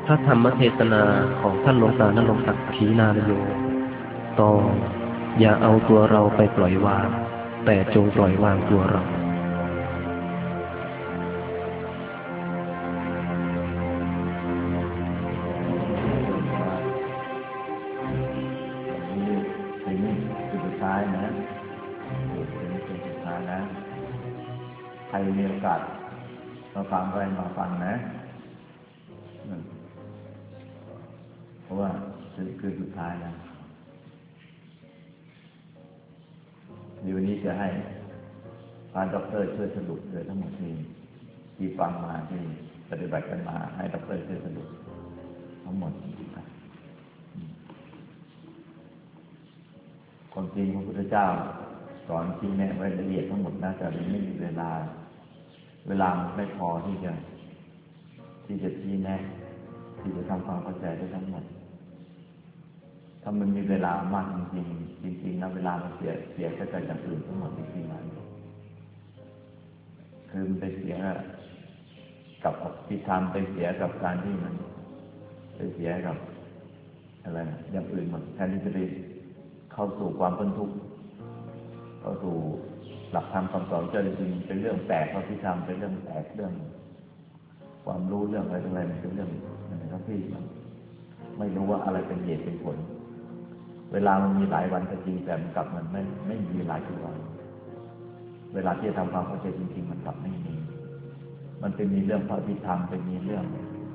พระธรรมเทศนาของท่านหลวงตานรงค์ศักดิ์ขีณานโยตอนอย่าเอาตัวเราไปปล่อยวางแต่จงปล่อยวางตัวเราสิ่งนี้คือสุดท้ายนะสิ่งนี้คือสุดท้ายนะใครมีโอกาสมาฟังอะไรมาฟังนะเพราะว่าคือสุดท้ายนะเดี๋ยววันนี้จะให้พระด็อกเตอร์ช่วยสรุปเลยทั้งหมดที่ฟังมาที่ปฏิบัติกันมาให้ด็อกเตอร์ช่วยสรุปทั้งหมดความจริงพระพุทธเจ้าสอนชี้แนะไว้ละเอียดทั้งหมดนะแต่ไม่มีเวลาไม่พอที่จะชี้แนะที่จะทำความเข้าใจได้ทั้งหมดถ้ามันมีเวลามากจริงๆนะเวลามันเสียไปกับอย่างอื่นทั้งหมดจริงๆนะคือมันไปเสียกับอภิธรรมไปเสียกับการที่มันไปเสียกับอะไรอย่างอื่นหมดแทนที่จะได้เข้าสู่ความพ้นทุกข์เข้าสู่หลักธรรมคำสอนเจ้าจริงๆเป็นเรื่องแตกอภิธรรมเป็นเรื่องแตกเรื่องความรู้เรื่องอะไรมันเป็นเรื่องอะไรที่ไม่รู้ว่าอะไรเป็นเหตุเป็นผลเวลามันมีหลายวันก็จริงแต่มันกลับมันไม่มีหลายวันเวลาที่จะทำความเข้าใจจริงๆมันกลับไม่มีมันเป็นมีเรื่องพระอภิธรรมเป็นมีเรื่อง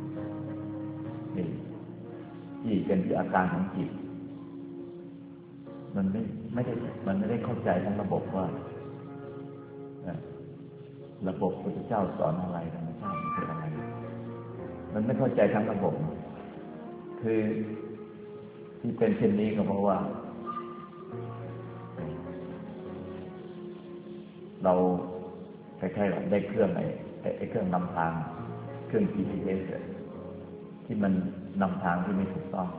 ที่เป็นอาการของจิตมันไม่ได้เข้าใจทั้งระบบว่าระบบพุทธเจ้าสอนอะไรธรรมชาติมันเป็นอะไรมันไม่เข้าใจทั้งระบบคือที่เป็นเช่นนี้ก็เพราะว่าเราคล้ายๆได้เครื่องไอ้เครื่องนำทางเครื่อง GPS ที่มันนำทางที่ไม่ถูกต้อง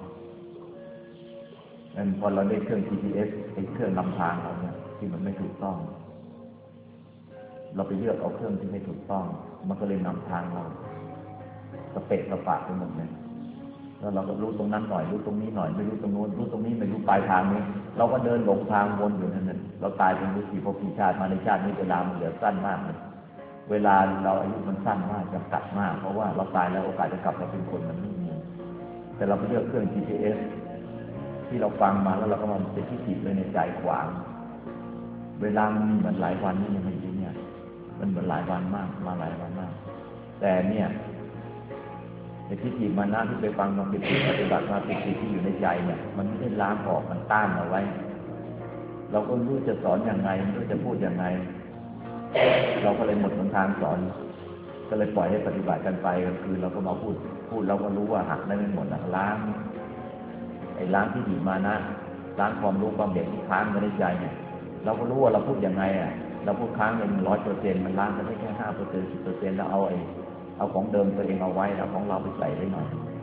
งั้นพอเราได้เครื่อง GPS ไอ้เครื่องนำทางเราเนี่ยที่มันไม่ถูกต้องเราไปเลือกเอาเครื่องที่ไม่ถูกต้องมันก็เลยนำทางเราสเปะสปะไปหมดเลยแล้วเราก็รู้ตรงนั้นหน่อยรู้ตรงนี้หน่อยไม่รู้ตรงโน้นรู้ตรงนี้ไม่รู้ปลายทางนี้เราก็เดินหลงทางวนอยู่นั่นเราตายเป็นรู้กี่ภพกี่ชาติมาในชาตินี้เวลามันเหลือสั้นมากเลยเวลาเราอายุมันสั้นมากจำกัดมากเพราะว่าเราตายแล้วโอกาสจะกลับมาเป็นคนมันไม่มีแต่เราไปเลือกเครื่อง GPS ที่เราฟังมาแล้วเราก็มันเป็นที่ติดเลยในใจขวางเวลามันมีเหมือนหลายวันนี่ยังไม่ดีเนี่ยมันเหมือนหลายวันมากมาหลายวันมากแต่เนี่ยในทิฏฐิมานะที่ไปฟังมาปิติปฏิบัติมาปิติที่อยู่ในใจเนี่ยมันไม่ได้ล้างออกมันต้านเอาไว้เราก็รู้จะสอนอย่างไรไม่รู้จะพูดอย่างไรเราก็เลยหมดหนทางสอนก็เลยปล่อยให้ปฏิบัติกันไปก็คือเราก็มาพูดเราก็รู้ว่าหักได้ไม่หมดนะล้างทิฏฐิมานะล้างความรู้ความเห็นที่ค้างไว้ในใจเนี่ยเราก็รู้ว่าเราพูดอย่างไรเราพูดค้างเป็น 100% มันล้างกันได้แค่ 5% 10% แล้วเอาของเดิมตัวเองเอาไว้เอาของเราไปใส่ไว้หน่อย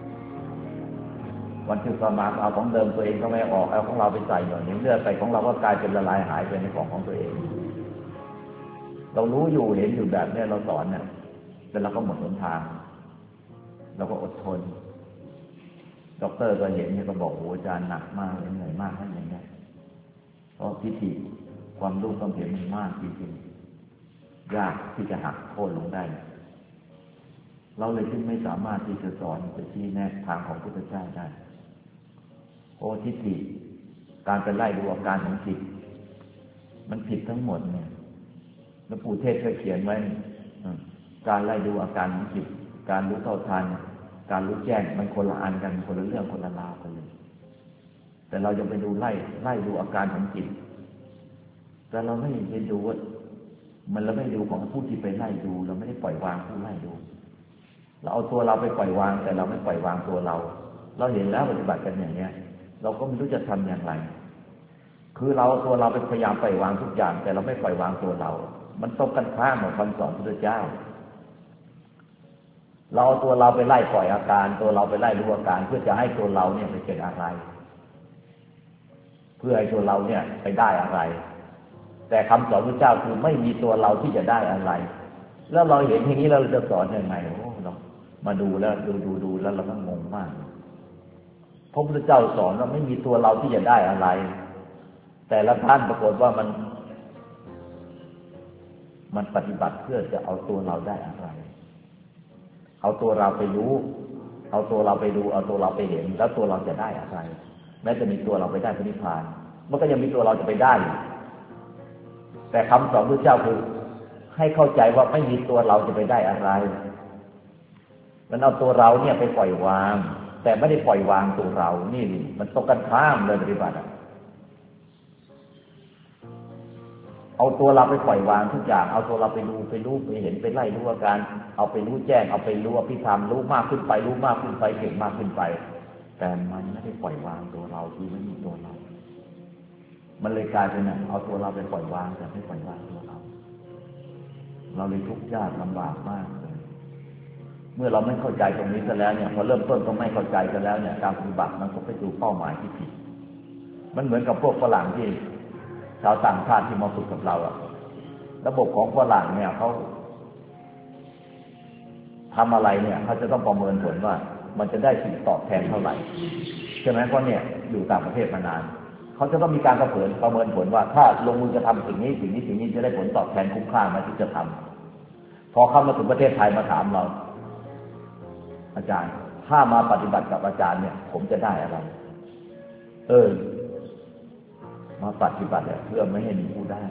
วันที่ต่อมาเอาของเดิมตัวเองก็ไม่ออกเอาของเราไปใส่หน่อยเลือดไปของเราก็กลายเป็นละลายหายไปในของตัวเองเรารู้อยู่เห็นอยู่แบบนี้เราสอนเนี่ยแต่เราก็หมดหนทางเราก็อดทนด็อกเตอร์ก็เห็นเนี่ยก็บอกโอ้อาจารย์หนักมากเลยเหนื่อยมากท่านอย่างนี้เพราะทิฏฐิความรู้ความเห็นมันมากจริงๆยากที่จะหักโค่นลงได้เราเลยจึงไม่สามารถที่จะสอนจะชี้แนะทางของพุทธเจ้าได้โอทิฏฐิการไปไล่ดูอาการของจิตมันผิดทั้งหมดเนี่ยหลวงปู่เทศเคยเขียนไว้การไล่ดูอาการของจิตการรู้เท่าทันการรู้แจ้งมันคนละอันกันคนละเรื่องคนละราวกันเลยแต่เราจะไปดูไล่ดูอาการของจิตแต่เราไม่ไปดูว่ามันเราไม่ดูของผู้ที่ไปไล่ดูเราไม่ได้ปล่อยวางผู้ไล่ดูเราเอาตัวเราไปปล่อยวางแต่เราไม่ปล่อยวางตัวเราเห็นแล้วปฏิบัติกันอย่างเนี้ยเราก็ไม่รู้จะทำอย่างไรคือเราตัวเราไปพยายามปล่อยวางทุกอย่างแต่เราไม่ปล่อยวางตัวเรามันตรงกันข้ามกับคำสอนพระพุทธเจ้าเราเอาตัวเราไปไล่ปล่อยอาการตัวเราไปไล่รู้อาการเพื่อจะให้ตัวเราเนี่ยไปเป็นอะไรเพื่อให้ตัวเราเนี่ยไปได้อะไรแต่คำสอนพระเจ้าคือไม่มีตัวเราที่จะได้อะไรแล้วเราเห็นอย่างนี้เราจะสอนยังไงโอ้เรามาดูแล้วดูแล้วเราก็งงมากพระพุทธเจ้าสอนว่าไม่มีตัวเราที่จะได้อะไรแต่ละท่านปรากฏว่ามันปฏิบัติเพื่อจะเอาตัวเราได้อะไรเอาตัวเราไปรู้เอาตัวเราไปดูเอาตัวเราไปเห็นแล้วตัวเราจะได้อะไรแม้จะมีตัวเราไปได้พระนิพพานมันก็ยังมีตัวเราจะไปได้แต่คำสอนพระเจ้าคือให้เข้าใจว่าไม่มีตัวเราจะไปได้อะไรมันเอาตัวเราเนี่ยไปปล่อยวางแต่ไม่ได้ปล่อยวางตัวเรานี่มันตรงกันข้ามเลยปฏิบัติเอาตัวเราไปปล่อยวางทุกอย่างเอาตัวเราไปดูไปรู้ไปเห็นไปไล่รู้อาการเอาไปรู้แจ้งเอาไปรู้อภิธรรมรู้มากขึ้นไปรู้มากขึ้นไปเก่งมากขึ้นไปแต่มันไม่ได้ปล่อยวางตัวเราที่ไม่มีตัวเรามันเลยกลายเป็นเอาตัวเราไปปล่อยวางแต่ไม่ปล่อยวางตัวเราเลยทุกข์ยากลำบากมากเลยเมื่อเราไม่เข้าใจตรงนี้ซะแล้วเนี่ยพอเริ่มต้นต้องไม่เข้าใจซะแล้วเนี่ยการปฏิบัติมันก็ไปดูเป้าหมายที่ผิดมันเหมือนกับพวกฝรั่งที่ชาวต่างชาติที่มาฝึกกับเราอะระบบของฝรั่งเนี่ยเขาทำอะไรเนี่ยเขาจะต้องประเมินผลว่ามันจะได้สิ่งตอบแทนเท่าไหร่ใช่ไหมเพราะเนี่ยอยู่ต่างประเทศมานานเขาจะต้องมีการประเมินผลว่าถ้าลงมือจะทำสิ่งนี้จะได้ผลตอบแทนคุ้มค่าไหมที่จะทำพอเข้ามาถึงประเทศไทยมาถามเราอาจารย์ถ้ามาปฏิบัติกับอาจารย์เนี่ยผมจะได้อะไรมาปฏิบัติเพื่อไม่ให้มีผู้ได้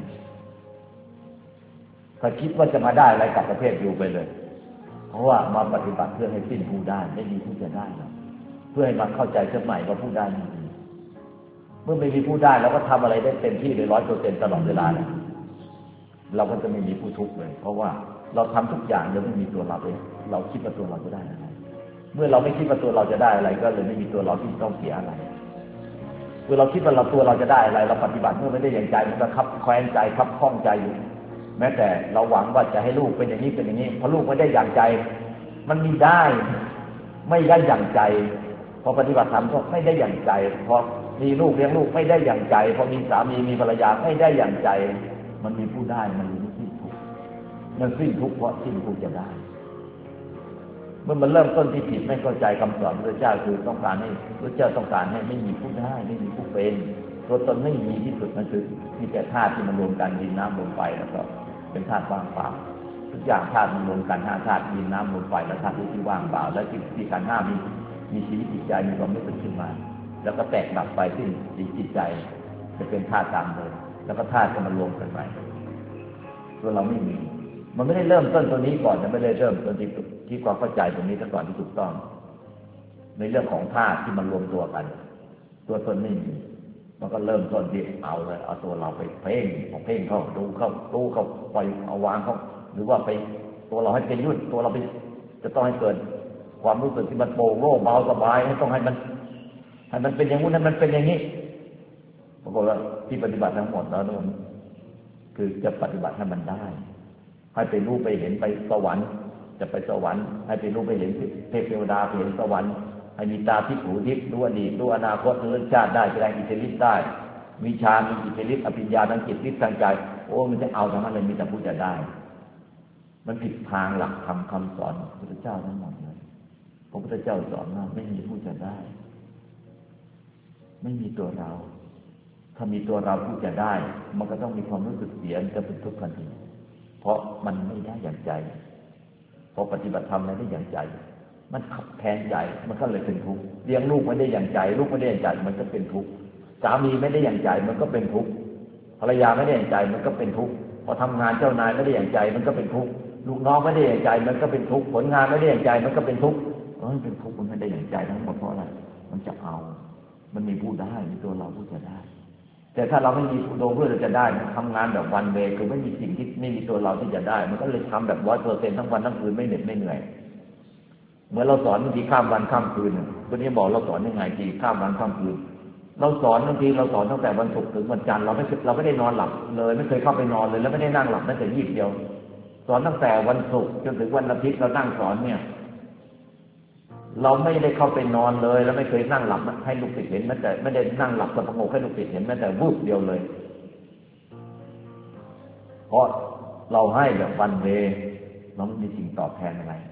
ถ้าคิดว่าจะมาได้อะไรกับประเทศอยู่ไปเลยเพราะว่ามาปฏิบัติเพื่อให้สิ้นผู้ได้ไม่มีผู้จะได้แล้วเพื่อให้มันเข้าใจสมัยว่าผู้ได้ไม่มีเมื่อไม่มีผู้ได้เราก็ทำอะไรได้เต็มที่เลย 100% ตลอดเวลาเลยเราก็จะไม่มีผู้ทุกข์เลยเพราะว่าเราทำทุกอย่างโดยไม่มีตัวเราเลยเราคิดว่าตัวเราจะได้อะไรเมื่อเราไม่คิดว่าตัวเราจะได้อะไรก็เลยไม่มีตัวเราที่ต้องเสียอะไรเมื่อเราคิดว่าตัวเราจะได้อะไรเราปฏิบัติเมื่อไม่ได้อย่างใจมันก็คับแคว้นใจคับข้องใจอยู่แม้แต่เราหวังว่าจะให้ลูกเป็นอย่างนี้เป็นอย่างนี้พอลูกไม่ได้อย่างใจมันมีได้ไม่ได้อย่างใจพอปฏิบัติธรรมก็ไม่ได้อย่างใจพอมีลูกเลี้ยงลูกไม่ได้อย่างใจพอมีสามีมีภรรยาไม่ได้อย่างใจมันมีผู้ได้มันมีสิ้นทุกข์มันสิ้นทุกข์เพราะสิ้นผู้จะได้เมื่อมันเริ่มต้นที่ผิดไม่เข้าใจคำสอนพระเจ้าคือต้องการให้พระเจ้าต้องการให้ไม่มีผู้ได้ไม่มีผู้เป็นตัวตนไม่มีที่สุดมันคือมีแต่ธาตุที่มันรวมกันดินน้ำลมไฟแล้วก็เป็นธาตุว่างเปล่าทุกอย่างธาตุมันรวมกัน5ธาตุดินน้ำลมไฟและธาตุที่ว่างเปล่าและที่ขันธ์5มีชีวิตจิตใจมีความรู้สึกขึ้นมาแล้วก็แตกดับไปสิ้นจิตใจจะเป็นธาตุตามเลยแล้วก็ธาตุก็มารวมกันใหม่ตัวเราไม่มีมันไม่ได้เริ่มต้นตัวนี้ก่อนจะไม่ได้เริ่มต้นที่ความเข้าใจตรงนี้ซะก่อนที่ถูกต้องในเรื่องของธาตุที่มันรวมตัวกันตัวตนไม่มีมันก็เริ่มต้นที่เอาเลยเอาตัวเราไปเพ่งเข้าดูเข้าปล่อยเอาวางเข้าหรือว่าไปตัวเราให้เป็นยุ่นตัวเราไปจะต้องให้เกิดความรู้สึกที่มันโปร่งโล่งเบาสบายให้ต้องให้มันเป็นอย่างนู้นให้มันเป็นอย่างนี้ปรากฏว่าที่ปฏิบัติทั้งหมดแล้วนั่นคือจะปฏิบัติให้มันได้ให้ไปรู้ไปเห็นไปสวรรค์จะไปสวรรค์ให้ไปรู้ไปเห็นเทวดาไปเห็นสวรรค์ให้มีตาทิพย์หูทิพย์รู้อดีตรู้อนาคตรู้ชาติได้แสดงอิทธิฤทธิ์ได้มีฌานมีอิทธิฤทธิ์อภิญญาทางจิตฤทธิ์ทางใจโอ้มันจะเอาทั้งนั้นเลยมีแต่ผู้จะได้มันผิดทางหลักธรรมคำสอนพระพุทธเจ้าทั้งหมดเลยพระพุทธเจ้าสอนว่าไม่มีผู้จะได้ไม่มีตัวเราถ้ามีตัวเราผู้จะได้มันก็ต้องมีความรู้สึกเสียจะเป็นทุกข์ทันทีเพราะมันไม่ได้อย่างใจพอปฏิบัติธรรมไม่ได้อย่างใจมันขับแทนใจมันก็เลยเป็นทุกข์เลี้ยงลูกไม่ได้อย่างใจลูกไม่ได้อย่างใจมันก็เป็นทุกข์สามีไม่ได้อย่างใจมันก็เป็นทุกข์ภรรยาไม่ได้อย่างใจมันก็เป็นทุกข์พอทำงานเจ้านายไม่ได้อย่างใจมันก็เป็นทุกข์ลูกน้องไม่ได้อย่างใจมันก็เป็นทุกข์ผลงานไม่ได้อย่างใจมันก็เป็นทุกข์มันเป็นทุกข์มันไม่ได้อย่างใจทั้งหมดเพราะอะไรมันจะเอามันมีผู้ได้มีตัวเราผู้จะได้แต่ถ้าเราไม่มีผู้โดเพื่อจะได้ทำงานแบบวันเวย์คือไม่มีสิ่งที่ไม่มีตัวเราที่จะได้มันก็เลยทำแบบ 100% ทั้งวันทั้งคืนไม่เหน็ดไม่เหนื่อยเหมือนเราสอนบางทีข้ามวันข้ามคืนวันนี้บอกเราสอนยังไงทีข้ามวันข้ามคืนเราสอนบางทีเราสอนตั้งแต่วันศุกร์ถึงวันจันทร์เราไม่ได้นอนหลับเลยไม่เคยเข้าไปนอนเลยแล้วไม่ได้นั่งหลับแม้แต่ยีบเดียวสอนตั้งแต่วันศุกร์จนถึงวันอาทิตย์เรานั่งสอนเนี่ยเราไม่ได้เข้าไปนอนเลยแล้วไม่เคยนั่งหลับให้ลูกศิษย์เห็นแม้แต่ไม่ได้นั่งหลับสงบให้ลูกศิษย์เห็นแม้แต่วูบเดียวเลยเพราะเราให้แบบวันเวเราไม่มีสิ่งตอบแทนอะไร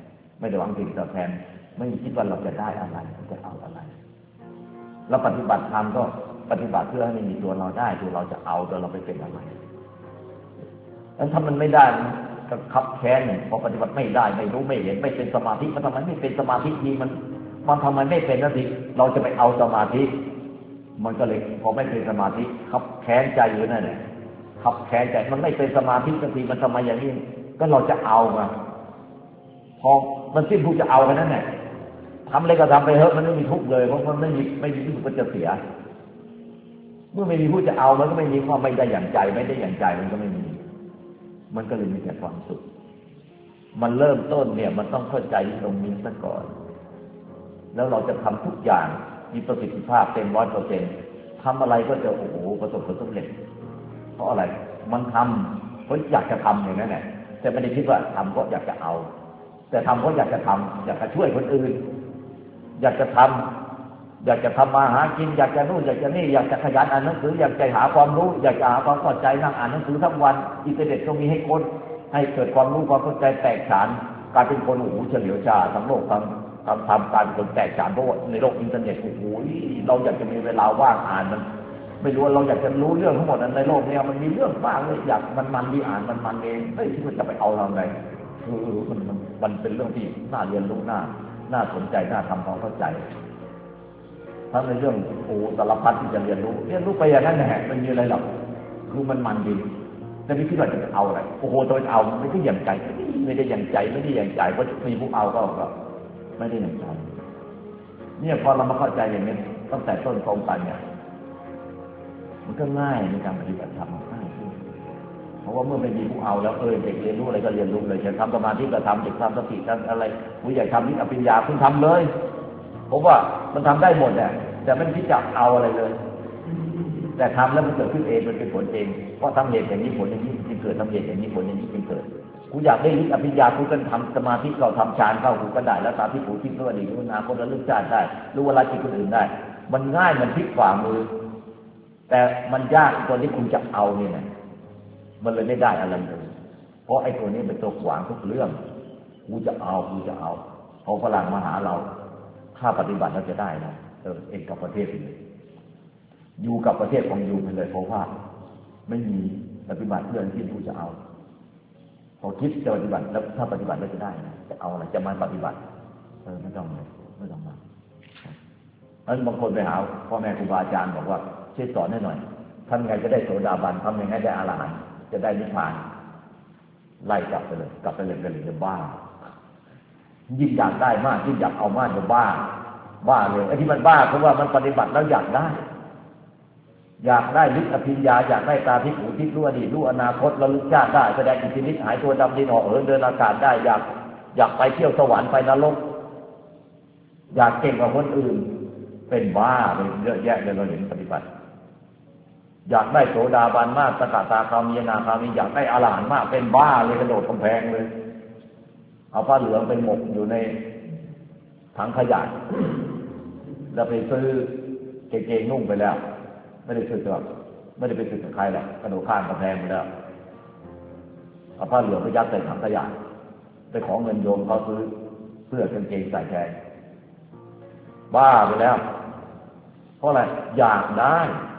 ไม่ได้หวังสิ่งตอบแทนไม่คิดว่าเราจะได้อะไรจะเอาอะไรแล้วปฏิบัติธรรมก็ปฏิบัติเพื่อให้มีตัวเราได้ตัวเราจะเอาตัวเราไปเป็นอะไรแล้วถ้ามันไม่ได้ก็ขับแค้นพอปฏิบัติไม่ได้ไม่รู้ไม่เห็นไม่เป็นสมาธิมันทำไมไม่เป็นสมาธิทีมันทำไมไม่เป็นนาทีเราจะไปเอาสมาธิมันก็เลยพอไม่เป็นสมาธิขับแค้นใจอยู่นั่นแหละขับแค้นใจมันไม่เป็นสมาธิสักทีมันทำไมอย่างนี้ก็เราจะเอามาพอมันสิ้นผู้จะเอากันนั่นแหละทำอะไรก็ทำไปเถอะมันไม่มีทุกข์เลยเพราะมันไม่มีที่สุดก็จะเสียเมื่อไม่มีผู้จะเอามันก็ไม่มีความไม่ได้อย่างใจไม่ได้อย่างใจมันก็ไม่มีมันก็เลยมีแต่ความสุขมันเริ่มต้นเนี่ยมันต้องเข้าใจตรงนี้ซะก่อนแล้วเราจะทำทุกอย่างมีประสิทธิภาพเต็ม 100%ทำอะไรก็จะโอ้โหประสบผลสำเร็จเพราะอะไรมันทำเพราะอยากจะทำอย่างนั้นแหละแต่ไม่ได้คิดว่าทำเพราะอยากจะเอาแต่ทำเพราะอยากจะทำอยากจะช่วยคนอื่นอยากจะทำมาหากินอยากจะนู่นอยากจะนี่อยากจะขยันอ่านหนังสืออยากจะหาความรู้อยากจะหาความเข้าใจนั่งอ่านหนังสือทั้งวันอินเทอร์เน็ตก็มีให้คนให้เกิดความรู้ความเข้าใจแตกฉานกลายเป็นคนโอ้โหเฉลียวฉลาดทั้งโลกทั้งทำการเป็นคนแตกฉานเพราะว่าในโลกอินเทอร์เน็ตโอ้โหเราอยากจะมีเวลาว่างอ่านมันไม่รู้เราอยากจะรู้เรื่องทั้งหมดในโลกนี้มันมีเรื่องบ้างเลยอยากมันดีอ่านมันเองไม่คิดว่าจะไปเอาทำไงมันเป็นเรื่องที่น่าเรียนรู้น่าสนใจน่าทำความเข้าใจทั้งในเรื่องโอ้สารพัดที่จะเรียนรู้ไปอย่างนั้นแหละมันมีอะไรหรอกคือมันดีแต่ไม่คิดว่าจะเอาอะไรโอ้โหตัวเอาไม่ได้อย่างใจไม่ได้อย่างใจเพราะมีผู้เอาก็ไม่ได้อย่างใจเนี่ยพอเรามาเข้าใจอย่างนี้ตั้งแต่ต้นตรงไปเนี่ยมันก็ง่ายในการปฏิบัติธรรมง่ายขึ้นเพราะว่าเมื่อไม่มีผู้เอาแล้วเด็กเรียนรู้อะไรก็เรียนรู้เลยจะทำสมาธิก็ทำเด็กทำสติทำอะไรผู้ใหญ่ทำวิปัสสนาคุณทำเลยผมว่ามันทำได้หมดแหละแต่ไม่คิดจะเอาอะไรเลยแต่ทำแล้วมันเกิดขึ้นเองมันเป็นผลเองเพราะทำเหตุอย่างนี้ผลอย่างนี้จึงเกิดทำเหตุอย่างนี้ผลอย่างนี้จึงเกิดกูอยากได้วิปัสสนากูก็ทำสมาธิเข้าทำฌานเข้ากูก็ได้แล้วตามที่กูคิดว่าดีรู้นาคนละลึกชาติได้รู้เวลาจิตคนอื่นได้มันง่ายมันพลิกฝ่ามือแต่มันยากตัวที่คุณจะเอาเนี่ยมันเลยไม่ได้อะไรเลยเพราะไอ้ตัวนี้เป็นตัวขวางทุกเรื่องกูจะเอาพอฝรั่งมาหาเราถ้าปฏิบัติเราจะได้นะเองกับประเทศเลยอยู่กับประเทศของอยู่ไปเลยเพราะว่าไม่มีปฏิบัติเพื่อที่กูจะเอาพอคิดจะปฏิบัติแล้วถ้าปฏิบัติแล้วจะได้นะจะเอาอะไรจะมาปฏิบัติไม่ต้องมาแล้วบางคนไปหาพ่อแม่ครูบาอาจารย์บอกว่าช่วยสอนให้หน่อยทำไงจะได้โสดาบันทำยังไงได้อรหันต์จะได้นิพพานไล่กลับไปเลยจะบ้ายิ่งอยากได้มากยิ่งอยากเอามากจะบ้าเลยไอ้ที่มันบ้าเพราะว่ามันปฏิบัติแล้วอยากได้ลึกอภิญญาอยากได้ตาทิพย์หูทิพย์รู้อดีตรู้อนาคตระลึกชาติได้แสดงอิทธิฤทธิ์หายตัวดำดินห่อเดินอากาศได้อยากไปเที่ยวสวรรค์ไปนรกอยากเก่งกว่าคนอื่นเป็นบ้าไปเยอะแยะเลยเราเห็นปฏิบัติอยากได้โสดาบันมากสกทาคามีอนาคามีอยากได้อรหันต์มากเป็นบ้าเลยกระโดดกำแพงเลยเอาผ้าเหลืองไปหมกอยู่ในถังขยะแล้วไปซื้อเกงนุ่งไปแล้วไม่ได้ซื้อไม่ได้ไปซื้อกับใครหรอกกระโดดข้ามกำแพงไปแล้วเอาผ้าเหลืองไปยัดใส่ถังขยะไปขอเงินโยมเขาซื้อเสื้อกางเกงใส่แทนบ้าไปแล้วเพราะอะไรอยากได้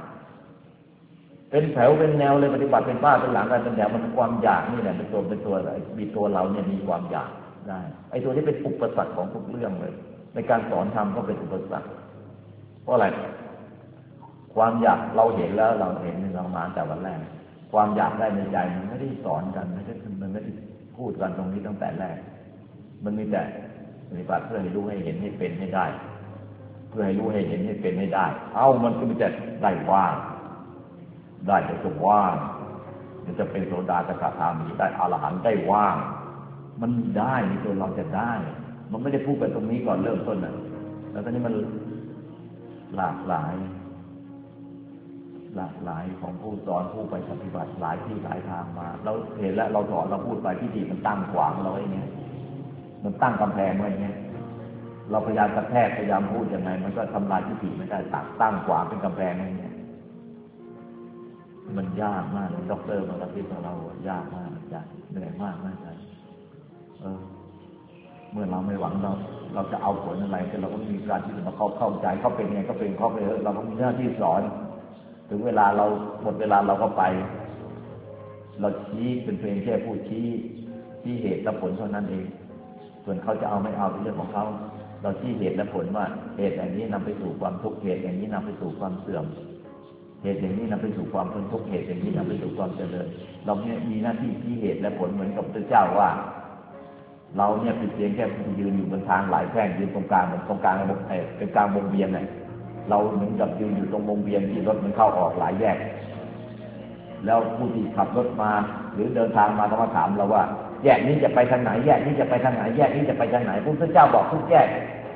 เป็นแถวเป็นแนวเลยปฏิบัติเป็นบ้าเป็นหลังกันเป็นแถวมันความอยากนี่แหละเป็นตัวมีตัวเราเนี่ยมีความอยากได้ไอ้ตัวนี้เป็นอุปสรรคของทุกเรื่องเลยในการสอนธรรมก็เป็นอุปสรรคเพราะอะไรความอยากเราเห็นแล้วเราเห็นเรามาแต่วันแรกความอยากได้ในใจมันไม่ได้สอนกันมันไม่ได้พูดกันตรงนี้ตั้งแต่แรกมันมีแต่ปฏิบัติเพื่อให้รู้ให้เห็นให้เป็นให้ได้เพื่อให้รู้ให้เห็นให้เป็นให้ได้มันก็มีแต่ได้ว่างได้แต่จะว่างจะเป็นโสดาสกทามีได้อรหันต์ได้ว่างมันได้ในตัวเราจะได้มันไม่ได้พูดกันตรงนี้ก่อนเริ่มต้นนะแล้วตอนนี้มันหลากหลายของผู้สอนผู้ไปปฏิบัติหลายที่หลายทางมาเราเห็นแล้วเราสอนเราพูดไปที่ดีมันตั้งขวางเราไอ้เงี้ยมันตั้งกำแพงไว้เงี้ยเราพยายามกระแทกพยายามพูดยังไงมันก็ทำลายที่ดีไม่ได้ตั้งขวางเป็นกำแพงไว้เงี้ยมันยากมากเลยด็อกเตอร์มาที่ของเรายากมากยากเหนื่อยมากเลยเมื่อเราไม่หวังเราจะเอาผลอะไรแต่เราก็มีการที่จะมาเข้าใจเขาเป็นไงก็เป็นเขาไปเราก็มีหน้าที่สอนถึงเวลาเราหมดเวลาเราก็ไปเราชี้เป็นเพียงแค่ผู้ชี้เหตุและผลเท่านั้นเองส่วนเขาจะเอาไม่เอาเป็นเรื่องของเขาเราชี้เหตุและผลว่าเหตุอย่างนี้นำไปสู่ความทุกข์เหตุอย่างนี้นำไปสู่ความเสื่อมเหตุอย่างนี้นำไปสู่ความพ้นทุกข์เหตุอย่างนี้นำไปสู่ความเจริญเราเนี่ยมีหน้าที่ชี้เหตุและผลเหมือนกับพระเจ้าว่าเราเนี่ยเป็นเพียงแค่ผู้ยืนอยู่บนทางหลายแพร่งยืนตรงกลางเป็นกลางวงเวียนเนี่ยเราเหมือนกับยืนอยู่ตรงวงเวียนที่รถมันเข้าออกหลายแยกแล้วผู้ที่ขับรถมาหรือเดินทางมาก็มาถามเราว่าแยกนี้จะไปทางไหนแยกนี้จะไปทางไหนแยกนี้จะไปทางไหนพระพุทธเจ้าบอกทุกแยก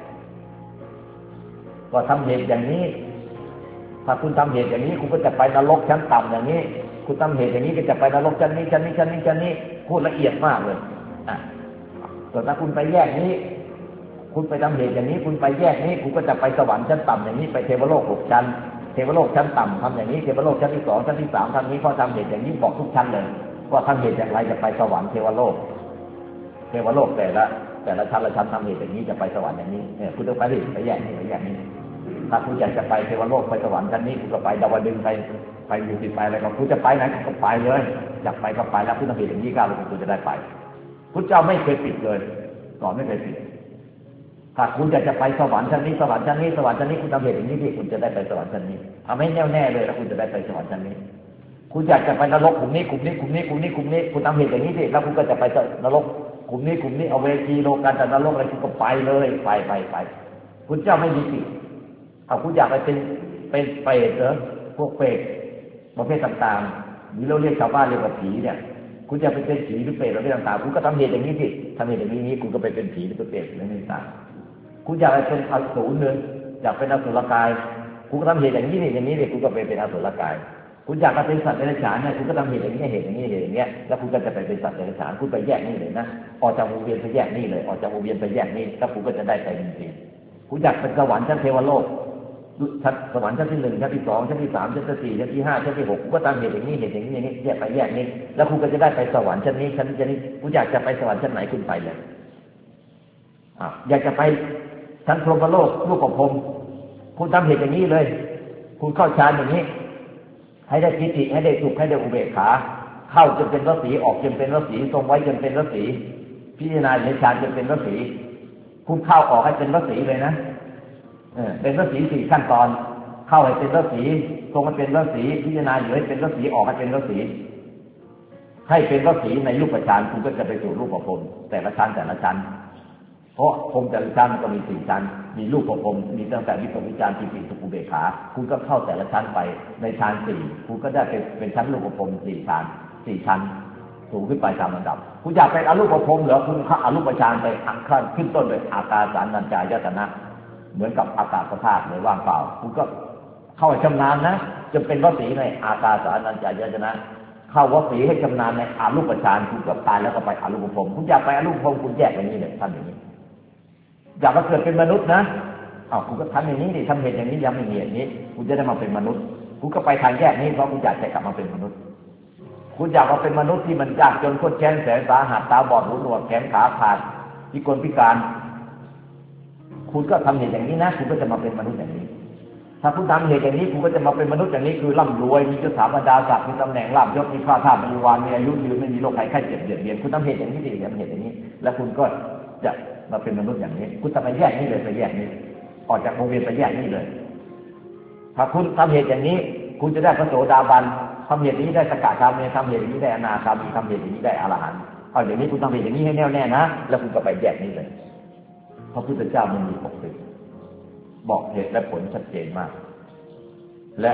ก็ทำเหตุอย่างนี้ถ้าคุณทำเหตุอย่างนี้คุณก็จะไปนรกชั้นต่ำอย่างนี้คุณทำเหตุอย่างนี้ก็จะไปนรกชั้นนี้พูดละเอียดมากเลยส่วนถ้าคุณไปแยกนี้คุณไปทำเหตุอย่างนี้คุณไปแยกนี้คุณก็จะไปสวรรค์ชั้นต่ำอย่างนี้ไปเทวโลก6 ชั้นเทวโลกชั้นต่ำทำอย่างนี้เทวโลกชั้นที่2ชั้นที่3ทำนี้พอทำเหตุอย่างนี้บอกทุกชั้นเลยว่าทำเหตุอย่างไรจะไปสวรรค์เทวโลกแต่ละชั้นละชั้นทำเหตุอย่างนี้จะไปสวรรค์อย่างนี้เนี่ยคุณต้องไปแยกนี้ถ้าคุณอยากจะไปเทวโลกไปสวรรค์ชั้นนี้คุณก็ไปดาวดึงไปอยู่ที่ไปอะไรก็คุณจะไปไหนก็ไปเลยอยากไปก็ไปแล้วคุณทำเหตุอย่างนี้ก้าวแล้วคุณจะได้ไปพุทธเจ้าไม่เคยปิดเลยสอนไม่เคยปิดถ้าคุณอยากจะไปสวรรค์ชั้นนี้สวรรค์ชั้นนี้คุณทำเหตุอย่างนี้ที่คุณจะได้ไปสวรรค์ชั้นนี้ทำให้แน่วแน่เลยแล้วคุณจะได้ไปสวรรค์ชั้นนี้คุณอยากจะไปนรกกลุ่มนี้คุณทำเหตุอย่างนี้ที่แล้วคุณก็จะไปนรกกลุ่มนี้เอาเวทีโลกันแต่นรกอะไรคุณก็ไปเลยไปพุทธเจ้าไม่มีปิดเอาคุณอยากไปเป็นเปรตเหรอพวกเปรตประเภทต่างๆหรือเราเรียกชาวบ้านเรียกว่าผีเนี่ยคุณจะไปเป็นผีหรือเปรตหรืออะไรต่างๆคุณก็ทำเหตุอย่างนี้สิทำเหตุอย่างนี้คุณก็ไปเป็นผีหรือเป็นเปรตหรืออะไรต่างๆคุณอยากเป็นอสูรเลยอยากเป็นอสุรกายคุณก็ทำเหตุอย่างนี้นี่คุณก็ไปเป็นอสุรกายคุณอยากมาเป็นสัตว์เดรัจฉานเนี่ยคุณก็ทำเหตุอย่างนี้แล้วคุณก็จะไปเป็นสัตว์เดรัจฉานคุณไปแยกนี่เลยนะออกจากวงเวียนไปแยกนี่เลยออกจากวงเวียนไปแยกนี่แล้วคุณก็จะได้ไปจริงๆคุณอยากเป็นสวรรค์ชั้นเทวโลกชั้นสวรรค์ชั้นที่1ชั้นที่2ชั้นที่3ชั้นที่4ชั้นที่5ชั้นที่6คุณก็ทำเหตุอย่างนี้แยกไปแยกนี้แล้วคุณก็จะได้ไปสวรรค์ชั้นนี้คุณอยากจะไปสวรรค์ชั้นไหนคุณไปเลยอยากจะไปชั้นพรหมโลกรูปภพคุณทำเหตุอย่างนี้เลยคุณเข้าฌานอย่างนี้ให้ได้ปิติให้ได้สุขให้ได้อุเบกขาเข้าจนเป็นวสีออกจนเป็นวสีทรงไว้จนเป็นวสีพิจารณาในฌานจนเป็นวสีคุณเข้าออกให้เป็นวสีเลยนะเป็นวสี4ขั้นตอนเข้าให้เป็นวสีทรงให้เป็นวสีพิจารณาอยู่ให้เป็นวสีออกให้เป็นวสีให้เป็นวสีในรูปฌานคุณก็จะไปสู่รูปภพแต่ละชั้นเพราะภพแต่ละชั้นมันก็มี4ชั้นมีรูปภพมีตั้งแต่วิตกวิจารปิติสุขอุเบกขาคุณก็เข้าแต่ละชั้นไปในฌาน4คุณก็ได้เป็นชั้นรูปภพ4ชั้นสูงขึ้นไปตามลำดับคุณอยากเป็นอรูปภพเหรอคุณเข้าอรูปฌานไปขั้นขึ้นต้นเลยอากาสานัญจายตนะเหมือนกับอากาศธาตุเลยว่างเปล่าคุณก็เข้าให้ชำนาญนะจะเป็นวสีในอากาสานัญจายตนะเข้าวสีให้ชำนาญในอรูปฌานคุณก็ตายแล้วก็ไปอรูปภพคุณอยากไปอรูปภพคุณแยกอย่างนี้เลยทำอย่างนี้อยากมาเกิดเป็นมนุษย์นะคุณก็ทำอย่างนี้ดิทำเหตุอย่างนี้ยังไม่มีอย่างนี้คุณจะได้มาเป็นมนุษย์คุณก็ไปทางแยกนี้เพราะคุณอยากจะกลับมาเป็นมนุษย์คุณอยากมาเป็นมนุษย์ที่มันยากจนโคตรแค้นแสนสาหัสตาบอดหูหนวกแขนขาขาดพิกลพิการคุณก็ทำเหตุอย่างนี้นะคุณก็จะมาเป็นมนุษย์อย่างนี้ถ้าคุณทำเหตุอย่างนี้คุณก็จะมาเป็นมนุษย์อย่างนี้คือร่ำรวยมียศถาบรรดาศักดิ์มีตำแหน่งลาภยศมีข้าทาสบริวารมีอายุยืนไม่มีโรคภัยไข้เจ็บเบียดเบียนคุณทำเหตุอย่างนี้ดิทำเหตุอย่างนี้แล้วคุณก็จะมาเป็นมนุษย์อย่างนี้คุณจะไปแยกนี่เลยไปแยกนี้ออกจากวงเวียนไปแยกนี่เลยถ้าคุณทำเหตุอย่างนี้คุณจะได้พระโสดาบันทำเหตุนี้ได้สกทาคามีทำเหตุนี้ได้อนาคามีทำเหตุนี้ได้อรหันต์เอาอย่างนี้คุณทำเหตุอย่างนี้ให้แน่วแน่นะแล้วคุณก็ไปแยกนี่เลยพระพุทธเจ้ามันมีปกติบอกเหตุและผลชัดเจนมากและ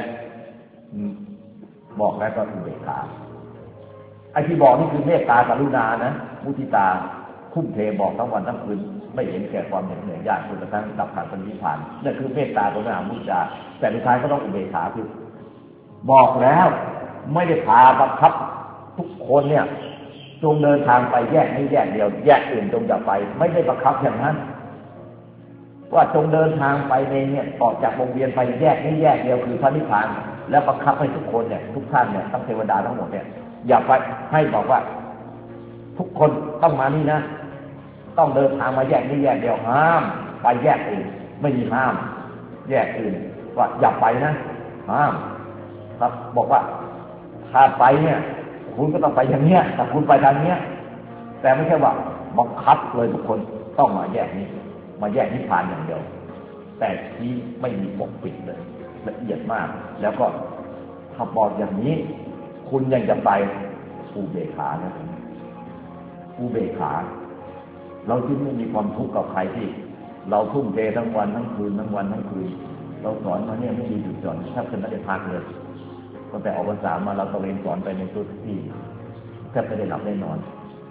บอกแล้วก็อุเบกขาไอ้ที่บอกนี่คือเมตตากรุณานะมุทิตาทุ่มเทบอกทั้งวันทั้งคืนไม่เห็นแก่ความเหน็ดเหนื่อยยากจนกระทั่งดับขันธ์นิพพานนั่นคือเมตตากรุณามุทิตาแต่สุดท้ายก็ต้องอุเบกขาคือบอกแล้วไม่ได้พาบังคับทุกคนเนี่ยจงเดินทางไปแยกนี้แยกเดียวแยกอื่นจงอย่าไปไม่ได้บังคับอย่างนั้นว่าจงเดินทางไปในเนี่ยออกจากวงเวียนไปแยกนี้แยกเดียวคือพระนิพพานแล้วบังคับให้ทุกคนเนี่ยทุกท่านเนี่ยทั้งเทวดาทั้งหมดเนี่ยอย่าไปให้บอกว่าทุกคนต้องมานี่นะต้องเดินทางมาแยกนี้แยกเดียวห้ามไปแยกอื่นไม่มีห้ามแยกอื่นว่าอย่าไปนะห้ามครับบอกว่าถ้าไปเนี่ยคุณก็ต้องไปอย่างเนี้ยแต่คุณไปทางเนี้ยแต่ไม่ใช่ว่าบังคับเลยทุกคนต้องมาแยกนี้มาแยกนิพพานอย่างเดียวแต่ที่ไม่มีปกปิดเลยละเอียดมากแล้วก็ถ้าบอกอย่างนี้คุณยังจะไปอุเบกขานะอุเบกขาเราจึงไม่มีความทุกข์กับใครที่เราทุ่มเททั้งวันทั้งคืนทั้งวันทั้งคืนเราสอนมาเนี่ยไม่มีหยุดหย่อนแทบจะไม่ได้พักเลยตั้งแต่ออกพรรษามาเราตะเวนสอนไปในทุกที่แทบไม่ได้หลับได้นอน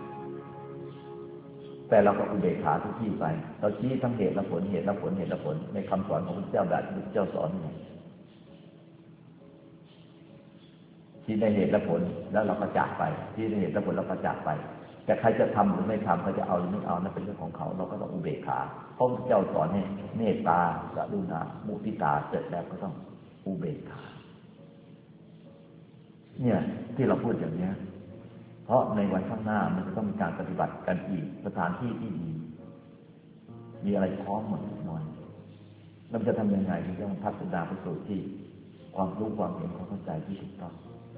แต่เราก็อุเบกขาทุกที่ไปเราชี้ทั้งเหตุและผลเหตุและผลเหตุและผลในคำสอนของพระเจ้าแบบที่พระเจ้าสอนชี้ในเหตุและผลแล้วเราก็จากไปชี้ในเหตุและผลเราก็จากไปแต่ใครจะทำหรือไม่ทำเขาจะเอาหรือไม่เอานั่นเป็นเรื่องของเขาเราก็ต้องอุเบกขาเพราะพระเจ้าสอนให้เมตตากรุณามุทิตาเสร็จแล้วก็ต้องอุเบกขาเนี่ยที่เราพูดอย่างนี้เพราะในวันข้างหน้ามันจะต้องมีการปฏิบัติกันอีกสถานที่ที่ดีมีอะไรพร้อมหมดหน่อยเราจะทำยังไงที่จะพัฒนาไปสู่ที่ความรู้ความเห็นความเข้าใจที่ถูกต้อง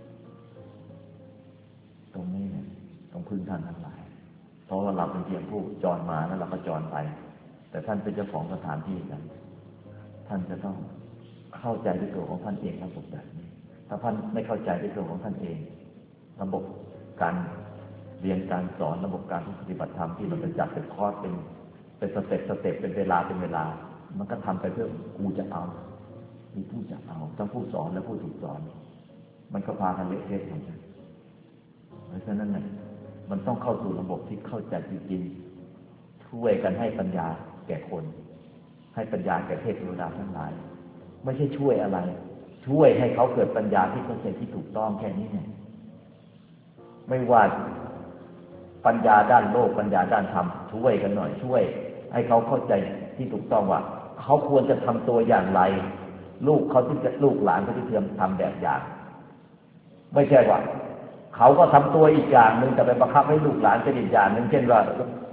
ตรงนี้เนี่ยต้องพึ่งท่านทั้งหลายเพราะว่าเราเป็นเพียงผู้จรมาแล้วเราก็จรไปแต่ท่านเป็นเจ้าของสถานที่กันท่านจะต้องเข้าใจด้วยตัวของท่านเองระบบแบบนี้ถ้าท่านไม่เข้าใจด้วยตัวของท่านเองระบบการเรียนการสอนระบบการปฏิบัติธรรมที่เราจะจัดเป็นคอร์สเป็นสเต็ปเป็นเวลามันก็ทำไปเพื่อกูจะเอามีผู้จะเอาทั้งผู้สอนและผู้ถูกสอนมันก็พากันเละเทะเหมือนกันเพราะฉะนั้นเนี่ยมันต้องเข้าสู่ระบบที่เข้าใจจริงๆช่วยกันให้ปัญญาแก่คนให้ปัญญาแก่เทพเทวดาทั้งหลายไม่ใช่ช่วยอะไรช่วยให้เขาเกิดปัญญาที่เข้าใจที่ถูกต้องแค่นี้เนี่ยไม่ว่าปัญญาด้านโลกปัญญาด้านธรรมช่วยกันหน่อยช่วยให้เขาเข้าใจที่ถูกต้องว่าเขาควรจะทำตัวอย่างไรลูกเขาที่จะลูกหลานเขาที่เทียมทำแบบอย่างไม่ใช่ว่าเขาก็ทำตัวอีกอย่างหนึ่งแต่ไปบังคับให้ลูกหลานเป็นอีกอย่างหนึ่งเช่นว่า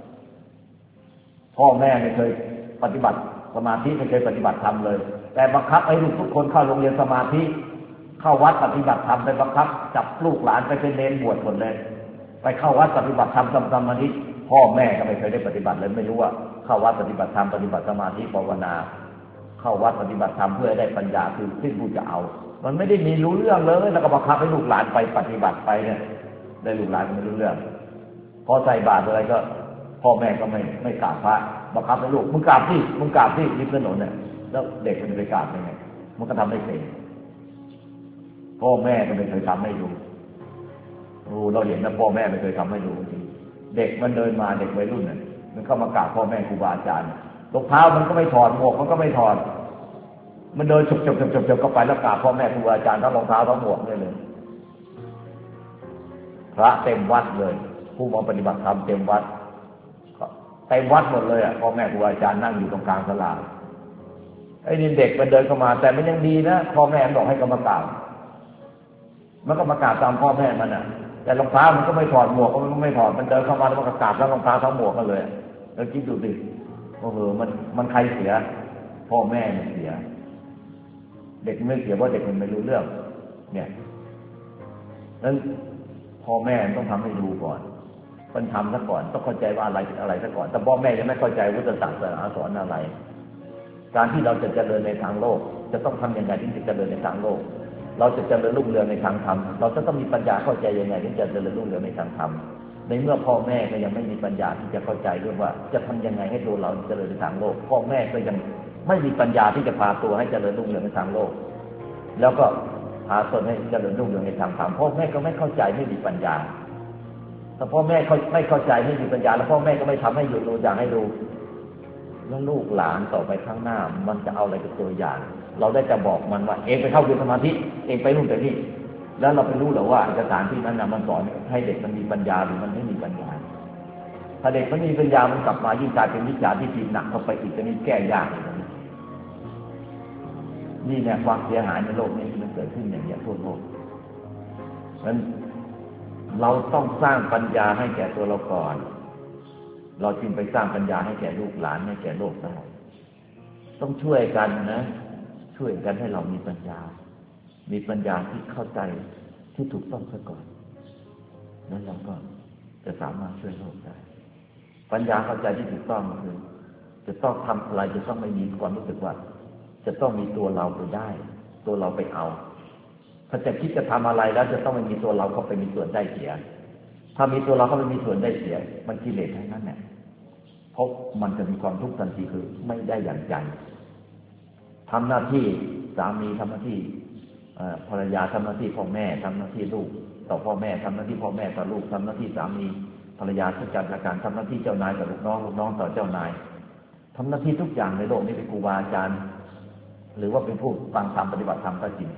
พ่อแม่ไม่เคยปฏิบัติสมาธิไม่เคยปฏิบัติธรรมเลยแต่บังคับให้ลูกทุกคนเข้าโรงเรียนสมาธิเข้าวัดปฏิบัติธรรมไปบังคับจับลูกหลานไปเป็นเนรบวชหมดเลยไปเข้าวัดปฏิบัติธรรมทำสมาธิพ่อแม่ก็ไม่เคยได้ปฏิบัติเลยไม่รู้ว่าเข้าวัดปฏิบัติธรรมปฏิบัติสมาธิภาวนาเข้าวัดปฏิบัติธรรมเพื่อให้ได้ปัญญาคือที่ผู้จะเอามันไม่ได้มีรู้เรื่องเลยแล้วก็บังคับให้ลูกหลานไปปฏิบัติไปเนี่ยได้ลูกหลานไม่รู้เรื่องพอใส่บาตรอะไรก็พ่อแม่ก็ไม่กราบพระบังคับให้ลูกมึงกราบที่ริมถนนเนี่ยแล้วเด็กมันจะไปกราบยังไงมันก็ทำไม่เป็นพ่อแม่ก็ไม่เคยทำให้ดูเราเห็นนะพ่อแม่ไม่เคยทำให้ดูจริงเด็กมันเดินมาเด็กวัยรุ่นเนี่ยมันเข้ามากราบพ่อแม่ครูบาอาจารย์รองเท้ามันก็ไม่ถอดหมวกมันก็ไม่ถอดมันเดินจบเข้าไปแล้วกราบพ่อแม่ครูบาอาจารย์ทั้งรองเท้าทั้งหมวกเลยพระเต็มวัดเลยผู้มาปฏิบัติธรรมเต็มวัดเต็มวัดหมดเลยอ่ะพ่อแม่ครูบาอาจารย์นั่งอยู่ตรงกลางศาลาไอ้นี่เด็กมันเดินเข้ามาแต่มันยังดีนะพ่อแม่บอกให้กรรมการมันก็มากราบตามพ่อแม่มันอ่ะแต่รองเท้ามันก็ไม่ถอดหมวกมันก็ไม่ถอดมันเดินเข้ามาแล้วมันก็กราบทั้งรองเท้าทั้งหมวกกันเลยแล้วคิดดูดิโอ้โหมันใครเสียพ่อแม่มันเสียเด็กไม่เสียเพราะเด็กมันไม่รู้เรื่องเนี่ยนั้นพ่อแม่ต้องทำให้ดูก่อนมันทำซะก่อนต้องเข้าใจว่าอะไรซะก่อนแต่พ่อแม่ยังไม่เข้าใจพุทธศาสนาสอนอะไรการที่เราจะเจริญในทางโลกจะต้องทำยังไงที่จะเจริญในทางโลกเราจะเจริญรุ่งเรืองในทางธรรมเราจะต้องมีปัญญาเข้าใจยังไงที่จะเจริญรุ่งเรืองในทางธรรมในเมื่อพ่อแม่ก็ยังไม่มีปัญญาที่จะเข้าใจเรื่องว่าจะทำยังไงให้ตัวเราเจริญในทางโลกพ่อแม่ก็ยังไม่มีปัญญาที่จะพาตัวให้เจริญรุ่งเรืองในทางโลกแล้วก็พาตนให้เจริญรุ่งเรืองในทางธรรมพ่อแม่ก็ไม่เข้าใจไม่มีปัญญาถ้าพ่อแม่ไม่เข้าใจไม่มีปัญญาแล้วพ่อแม่ก็ไม่ทำให้อยู่ตัวอย่างให้ดูแล้วลูกหลานต่อไปข้างหน้ามันจะเอาอะไรเป็นตัวอย่างเราได้จะบอกมันว่าเองไปเข้าเรียนสมาธิเองไปนู่นไปนี่แล้วเราไปรู้หรือว่าสถานที่นั้นมันสอนให้เด็กมันมีปัญญาหรือมันไม่มีปัญญาถ้าเด็กมันมีปัญญามันกลับมายิ่งกลายเป็นวิชาที่ผิดหนักเข้าไปอีกจะมีแก้ยากนี่เนี่ยความเสียหายในโลกนี้มันเกิดขึ้นอย่างนี้ทั่วโลกนั้นเราต้องสร้างปัญญาให้แก่ตัวเราก่อนเราจึงไปสร้างปัญญาให้แก่ลูกหลานให้แก่โลกได้ต้องช่วยกันนะช่วยกันให้เรามีปัญญาที่เข้าใจที่ถูกต้องซะก่อนแล้วเราก็จะสามารถช่วยโลกได้ปัญญาเข้าใจที่ถูกต้องคือจะต้องทำอะไรจะต้องไม่มีความรู้สึกว่าจะต้องมีตัวเราไปได้ตัวเราไปเอาถ้าจะคิดจะทำอะไรแล้วจะต้องไม่มีตัวเราเข้าไปมีส่วนได้เสียถ้ามีตัวเราเข้าไปมีส่วนได้เสียมันกิเลสทั้งนั้นเนี่ยเพราะมันจะมีความทุกข์ทันทีคือไม่ได้อย่างใจทำหน้าที่สามีทำหน้าที่ภรรยาทำหน้าที่พ่อแม่ทำหน้าที่ลูกต่อพ่อแม่ทำหน้าที่พ่อแม่ต่อลูกทำหน้าที่สามีภรรยาทุกการการทำหน้าที่เจ้านายกับลูกน้องลูกน้องต่อเจ้านายทำหน้าที่ทุกอย่างในโลกนี้เป็นครูบาอาจารย์หรือว่าเป็นผู้ฟังธรรมปฏิบัติธรรมก็จริง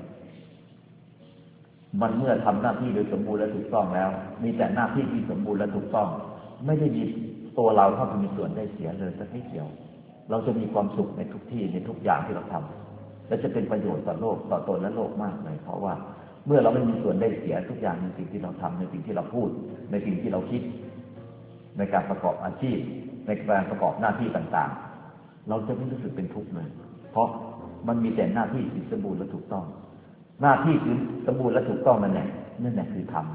มันเมื่อทำหน้าที่โดยสมบูรณ์และถูกต้องแล้วมีแต่หน้าที่ที่สมบูรณ์และถูกต้องไม่ได้มีตัวเราเข้าไปมีส่วนได้เสียเลยสักนิดเดียวเราจะมีความสุขในทุกที่ในทุกอย่างที่เราทำและจะเป็นประโยชน์ต่อโลกต่อตนและโลกมากเลยเพราะว่าเมื่อเราไม่มีส่วนได้เสียทุกอย่างในสิ่งที่เราทำในสิ่งที่เราพูดในสิ่งที่เราคิดในการประกอบอาชีพในการประกอบหน้าที่ต่างๆเราจะไม่รู้สึกเป็นทุกข์เลยเพราะมันมีแต่หน้าที่ที่สมบูรณ์และถูกต้องหน้าที่คือสมบูรณ์และถูกต้องนั่นแหละคือธรรม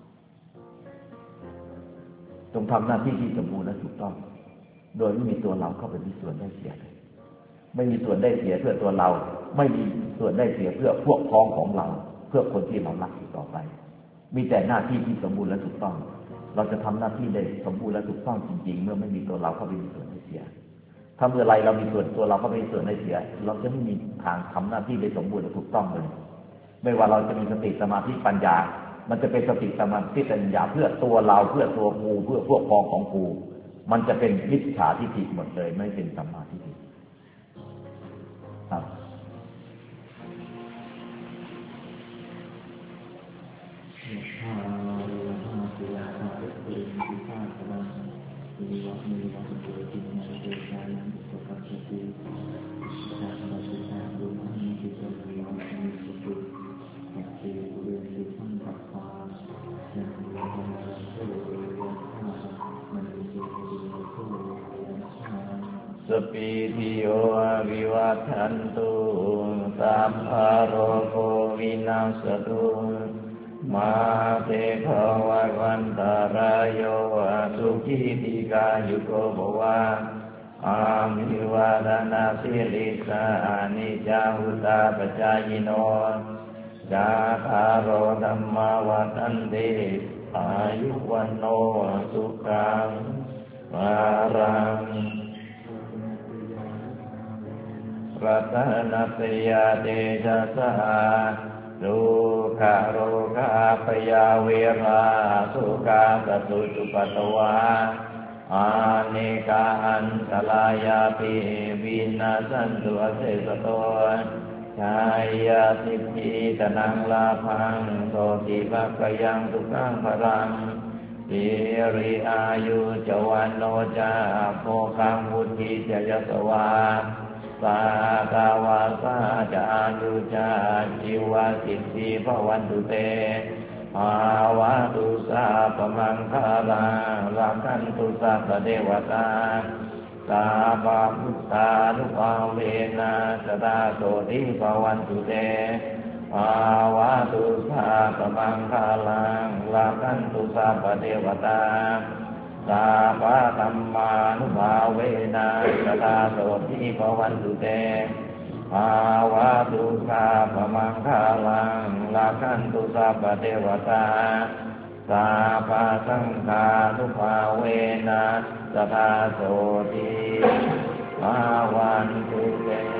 จงทำหน้าที่ที่สมบูรณ์และถูกต้องโดยไม่มีตัวเราเข้าไปมีส่วนได้เสียเลยไม่มีส่วนได้เสียเพื่อตัวเราไม่มีส่วนได้เสียเพื่อพวกพ้องของเราเพื่อคนที่เรารักต่อไปมีแต่หน้าที่ที่สมบูรณ์และถูกต้องเราจะทำหน้าที่ได้สมบูรณ์และถูกต้องจริงๆเมื่อไม่มีตัวเราเข้าไปมีส่วนได้เสียถ้าเมื่อไรเรามีส่วนตัวเราเข้าไปมีส่วนได้เสียเราจะไม่มีทางทำหน้าที่ได้สมบูรณ์และถูกต้องเลยไม่ว่าเราจะมีสติสมาธิปัญญามันจะเป็นสติสมาธิปัญญาเพื่อตัวเราเพื่อตัวกูเพื่อพวกพ้องของกูมันจะเป็นมิจฉาทิฏฐิหมดเลยไม่เป็นสัมมาทิฏฐิครับสปีติโยวิวัฏันตุสัพพะโรโควินาศตุมาเตภวัตวันตรายโยสุขีติกายุโกภวะอามิวาทนาสิริสานิจาหุตาปัจจายโนจาคารโรธัมมาวัฏันติอายุวันโนสุขังวารังรัตนัสยาเตชะสหสุขโรคาปยาเวราสุขาสตุจุปตวาอาเนกาอันตรายาปิวินาสันตุอเสสโตชายาสิทธิตนังลาภังโสติภะกยังสุขังพรังสิริอายุจวันโนจาโภคังวุฒิจยสวาสาตาวาสาจานุจาจิวาสิทธิภวันตุเตภาวะตุสาปมังคาลังรักขันตุสัพพเทวตาสาปะพุทธานุภาเวนะสตาโสติภวันตุเตภาวะตุสาปมังคาลังรักขันตุสัพพเทวตาสาปะธัมมานุภาเวนะสตาโสติภวันตุเตภาวะตุสาปมังคาลังรักขันตุสัพพเทวตาสาปะสังฆานุภาเวนะสตาโสติภวันตุเต